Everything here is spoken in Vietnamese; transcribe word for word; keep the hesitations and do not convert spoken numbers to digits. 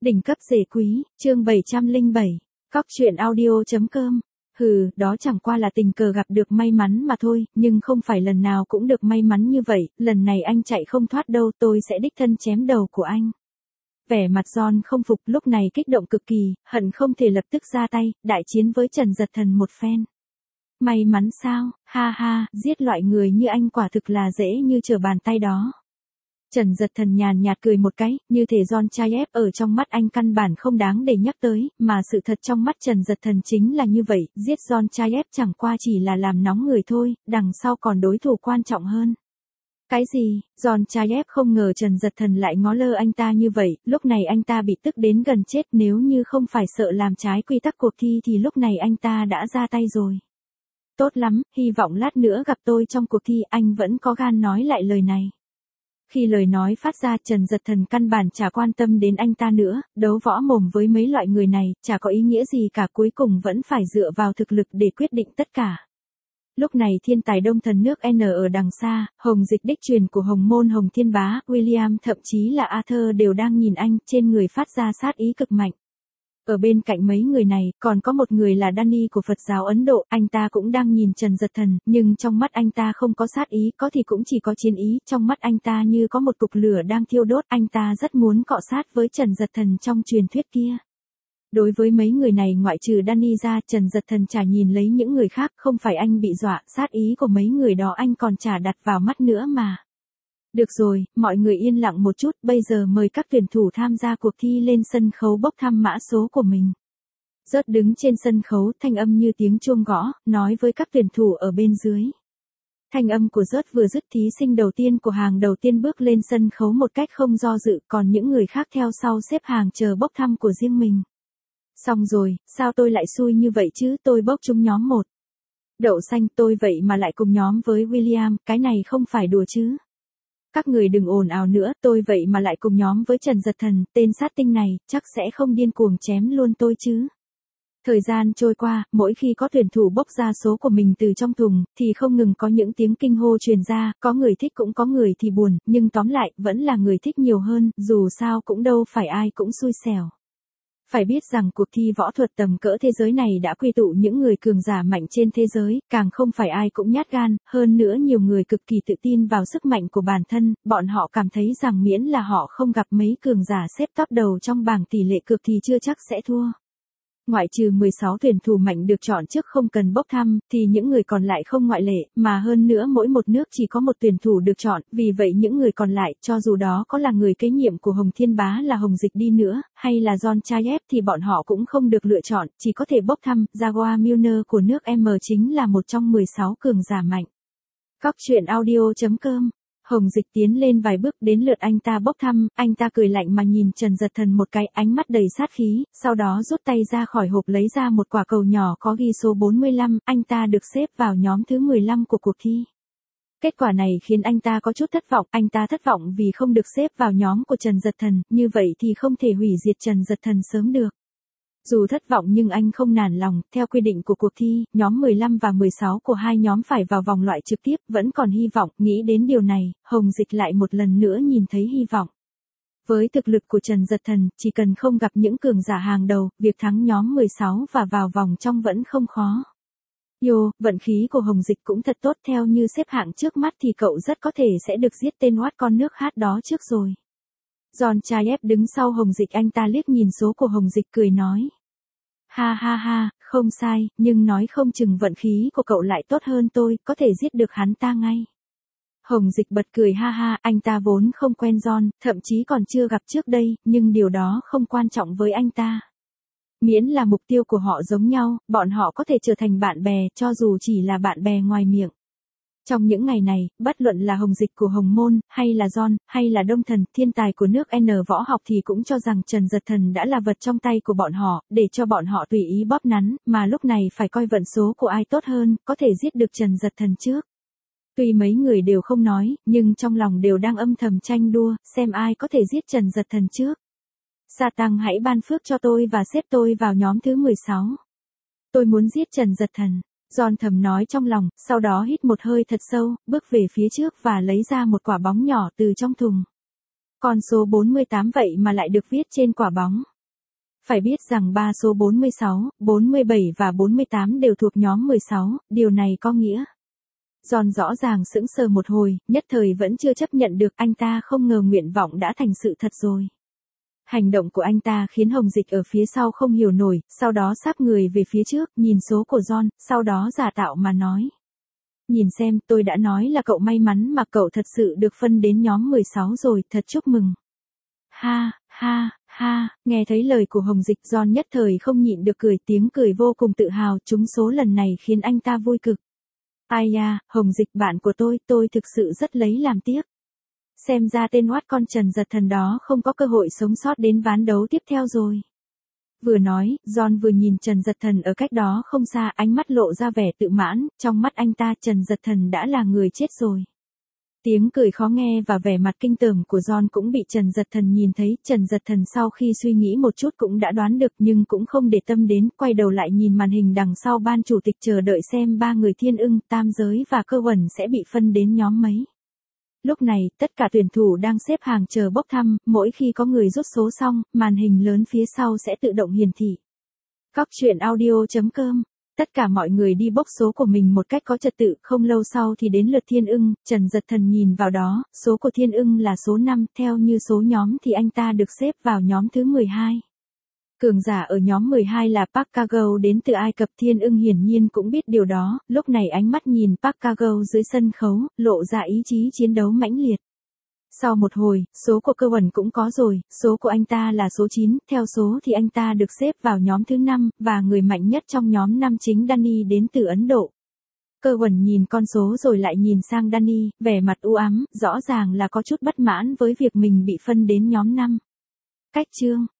Đỉnh cấp rể quý, chương bảy trăm lẻ bảy, cóc truyện audio chấm com. Hừ, đó chẳng qua là tình cờ gặp được may mắn mà thôi, nhưng không phải lần nào cũng được may mắn như vậy, lần này anh chạy không thoát đâu, tôi sẽ đích thân chém đầu của anh. Vẻ mặt John không phục, lúc này kích động cực kỳ, hận không thể lập tức ra tay, đại chiến với Trần Giật Thần một phen. May mắn sao, ha ha, giết loại người như anh quả thực là dễ như trở bàn tay đó. Trần Giật Thần nhàn nhạt cười một cái, như thể John Chayev ở trong mắt anh căn bản không đáng để nhắc tới, mà sự thật trong mắt Trần Giật Thần chính là như vậy, giết John Chayev chẳng qua chỉ là làm nóng người thôi, đằng sau còn đối thủ quan trọng hơn. Cái gì? John Chayev không ngờ Trần Giật Thần lại ngó lơ anh ta như vậy, lúc này anh ta bị tức đến gần chết, nếu như không phải sợ làm trái quy tắc cuộc thi thì lúc này anh ta đã ra tay rồi. Tốt lắm, hy vọng lát nữa gặp tôi trong cuộc thi, anh vẫn có gan nói lại lời này. Khi lời nói phát ra, Trần Giật Thần căn bản chả quan tâm đến anh ta nữa, đấu võ mồm với mấy loại người này, chả có ý nghĩa gì cả, cuối cùng vẫn phải dựa vào thực lực để quyết định tất cả. Lúc này thiên tài đông thần nước N ở đằng xa, Hồng Dịch đích truyền của Hồng Môn Hồng Thiên Bá, William thậm chí là Arthur đều đang nhìn anh, trên người phát ra sát ý cực mạnh. Ở bên cạnh mấy người này, còn có một người là Danny của Phật giáo Ấn Độ, anh ta cũng đang nhìn Trần Giật Thần, nhưng trong mắt anh ta không có sát ý, có thì cũng chỉ có chiến ý, trong mắt anh ta như có một cục lửa đang thiêu đốt, anh ta rất muốn cọ sát với Trần Giật Thần trong truyền thuyết kia. Đối với mấy người này ngoại trừ Danny ra, Trần Giật Thần chả nhìn lấy những người khác, không phải anh bị dọa, sát ý của mấy người đó anh còn chả đặt vào mắt nữa mà. Được rồi, mọi người yên lặng một chút, bây giờ mời các tuyển thủ tham gia cuộc thi lên sân khấu bốc thăm mã số của mình. Rớt đứng trên sân khấu, thanh âm như tiếng chuông gõ, nói với các tuyển thủ ở bên dưới. Thanh âm của Rớt vừa dứt, thí sinh đầu tiên của hàng đầu tiên bước lên sân khấu một cách không do dự, còn những người khác theo sau xếp hàng chờ bốc thăm của riêng mình. Xong rồi, sao tôi lại xui như vậy chứ, tôi bốc trúng nhóm một. Đậu xanh, tôi vậy mà lại cùng nhóm với William, cái này không phải đùa chứ. Các người đừng ồn ào nữa, tôi vậy mà lại cùng nhóm với Trần Giật Thần, tên sát tinh này, chắc sẽ không điên cuồng chém luôn tôi chứ. Thời gian trôi qua, mỗi khi có tuyển thủ bốc ra số của mình từ trong thùng, thì không ngừng có những tiếng kinh hô truyền ra, có người thích cũng có người thì buồn, nhưng tóm lại, vẫn là người thích nhiều hơn, dù sao cũng đâu phải ai cũng xui xẻo. Phải biết rằng cuộc thi võ thuật tầm cỡ thế giới này đã quy tụ những người cường giả mạnh trên thế giới, càng không phải ai cũng nhát gan, hơn nữa nhiều người cực kỳ tự tin vào sức mạnh của bản thân, bọn họ cảm thấy rằng miễn là họ không gặp mấy cường giả xếp top đầu trong bảng tỷ lệ cược thì chưa chắc sẽ thua. Ngoại trừ mười sáu tuyển thủ mạnh được chọn trước không cần bốc thăm, thì những người còn lại không ngoại lệ, mà hơn nữa mỗi một nước chỉ có một tuyển thủ được chọn, vì vậy những người còn lại, cho dù đó có là người kế nhiệm của Hồng Thiên Bá là Hồng Dịch đi nữa, hay là John Chayev thì bọn họ cũng không được lựa chọn, chỉ có thể bốc thăm. Jaguar Milner của nước M chính là một trong mười sáu cường giả mạnh. Cóc truyện audio chấm com. Hồng Dịch tiến lên vài bước, đến lượt anh ta bốc thăm, anh ta cười lạnh mà nhìn Trần Giật Thần một cái, ánh mắt đầy sát khí, sau đó rút tay ra khỏi hộp lấy ra một quả cầu nhỏ có ghi số bốn mươi lăm, anh ta được xếp vào nhóm thứ mười lăm của cuộc thi. Kết quả này khiến anh ta có chút thất vọng, anh ta thất vọng vì không được xếp vào nhóm của Trần Giật Thần, như vậy thì không thể hủy diệt Trần Giật Thần sớm được. Dù thất vọng nhưng anh không nản lòng, theo quy định của cuộc thi, nhóm mười lăm và mười sáu của hai nhóm phải vào vòng loại trực tiếp, vẫn còn hy vọng, nghĩ đến điều này, Hồng Dịch lại một lần nữa nhìn thấy hy vọng. Với thực lực của Trần Giật Thần, chỉ cần không gặp những cường giả hàng đầu, việc thắng nhóm mười sáu và vào vòng trong vẫn không khó. Yo, vận khí của Hồng Dịch cũng thật tốt, theo như xếp hạng trước mắt thì cậu rất có thể sẽ được giết tên oát con nước hát đó trước rồi. John Chayev đứng sau Hồng Dịch, anh ta liếc nhìn số của Hồng Dịch cười nói. Ha ha ha, không sai, nhưng nói không chừng vận khí của cậu lại tốt hơn tôi, có thể giết được hắn ta ngay. Hồng Dịch bật cười ha ha, anh ta vốn không quen John, thậm chí còn chưa gặp trước đây, nhưng điều đó không quan trọng với anh ta. Miễn là mục tiêu của họ giống nhau, bọn họ có thể trở thành bạn bè, cho dù chỉ là bạn bè ngoài miệng. Trong những ngày này, bất luận là Hồng Dịch của Hồng Môn, hay là John, hay là Đông Thần, thiên tài của nước N võ học thì cũng cho rằng Trần Giật Thần đã là vật trong tay của bọn họ, để cho bọn họ tùy ý bóp nắn, mà lúc này phải coi vận số của ai tốt hơn, có thể giết được Trần Giật Thần trước. Tuy mấy người đều không nói, nhưng trong lòng đều đang âm thầm tranh đua, xem ai có thể giết Trần Giật Thần trước. Sa Tăng hãy ban phước cho tôi và xếp tôi vào nhóm thứ mười sáu. Tôi muốn giết Trần Giật Thần. John thầm nói trong lòng, sau đó hít một hơi thật sâu, bước về phía trước và lấy ra một quả bóng nhỏ từ trong thùng. Con số bốn mươi tám vậy mà lại được viết trên quả bóng. Phải biết rằng ba số bốn mươi sáu, bốn mươi bảy và bốn mươi tám đều thuộc nhóm mười sáu, điều này có nghĩa. John rõ ràng sững sờ một hồi, nhất thời vẫn chưa chấp nhận được, anh ta không ngờ nguyện vọng đã thành sự thật rồi. Hành động của anh ta khiến Hồng Dịch ở phía sau không hiểu nổi, sau đó sáp người về phía trước, nhìn số của John, sau đó giả tạo mà nói. Nhìn xem, tôi đã nói là cậu may mắn mà cậu thật sự được phân đến nhóm mười sáu rồi, thật chúc mừng. Ha, ha, ha, nghe thấy lời của Hồng Dịch, John nhất thời không nhịn được cười, tiếng cười vô cùng tự hào, trúng số lần này khiến anh ta vui cực. Ai da, Hồng Dịch bạn của tôi, tôi thực sự rất lấy làm tiếc. Xem ra tên oát con Trần Giật Thần đó không có cơ hội sống sót đến ván đấu tiếp theo rồi. Vừa nói, John vừa nhìn Trần Giật Thần ở cách đó không xa, ánh mắt lộ ra vẻ tự mãn, trong mắt anh ta Trần Giật Thần đã là người chết rồi. Tiếng cười khó nghe và vẻ mặt kinh tởm của John cũng bị Trần Giật Thần nhìn thấy, Trần Giật Thần sau khi suy nghĩ một chút cũng đã đoán được nhưng cũng không để tâm đến, quay đầu lại nhìn màn hình đằng sau ban chủ tịch chờ đợi xem ba người Thiên Ưng, Tam Giới và Cơ Uẩn sẽ bị phân đến nhóm mấy. Lúc này, tất cả tuyển thủ đang xếp hàng chờ bốc thăm, mỗi khi có người rút số xong, màn hình lớn phía sau sẽ tự động hiển thị. Cóc truyện audio chấm com. Tất cả mọi người đi bốc số của mình một cách có trật tự, không lâu sau thì đến lượt Thiên Ưng, Trần Giật Thần nhìn vào đó, số của Thiên Ưng là số năm, theo như số nhóm thì anh ta được xếp vào nhóm thứ mười hai. Cường giả ở nhóm mười hai là Park Kageo đến từ Ai Cập, Thiên Ưng hiển nhiên cũng biết điều đó, lúc này ánh mắt nhìn Park Kageo dưới sân khấu, lộ ra ý chí chiến đấu mãnh liệt. Sau một hồi, số của Cơ Uẩn cũng có rồi, số của anh ta là số chín, theo số thì anh ta được xếp vào nhóm thứ năm, và người mạnh nhất trong nhóm năm chính Danny đến từ Ấn Độ. Cơ Uẩn nhìn con số rồi lại nhìn sang Danny, vẻ mặt u ám, rõ ràng là có chút bất mãn với việc mình bị phân đến nhóm năm. Cách chương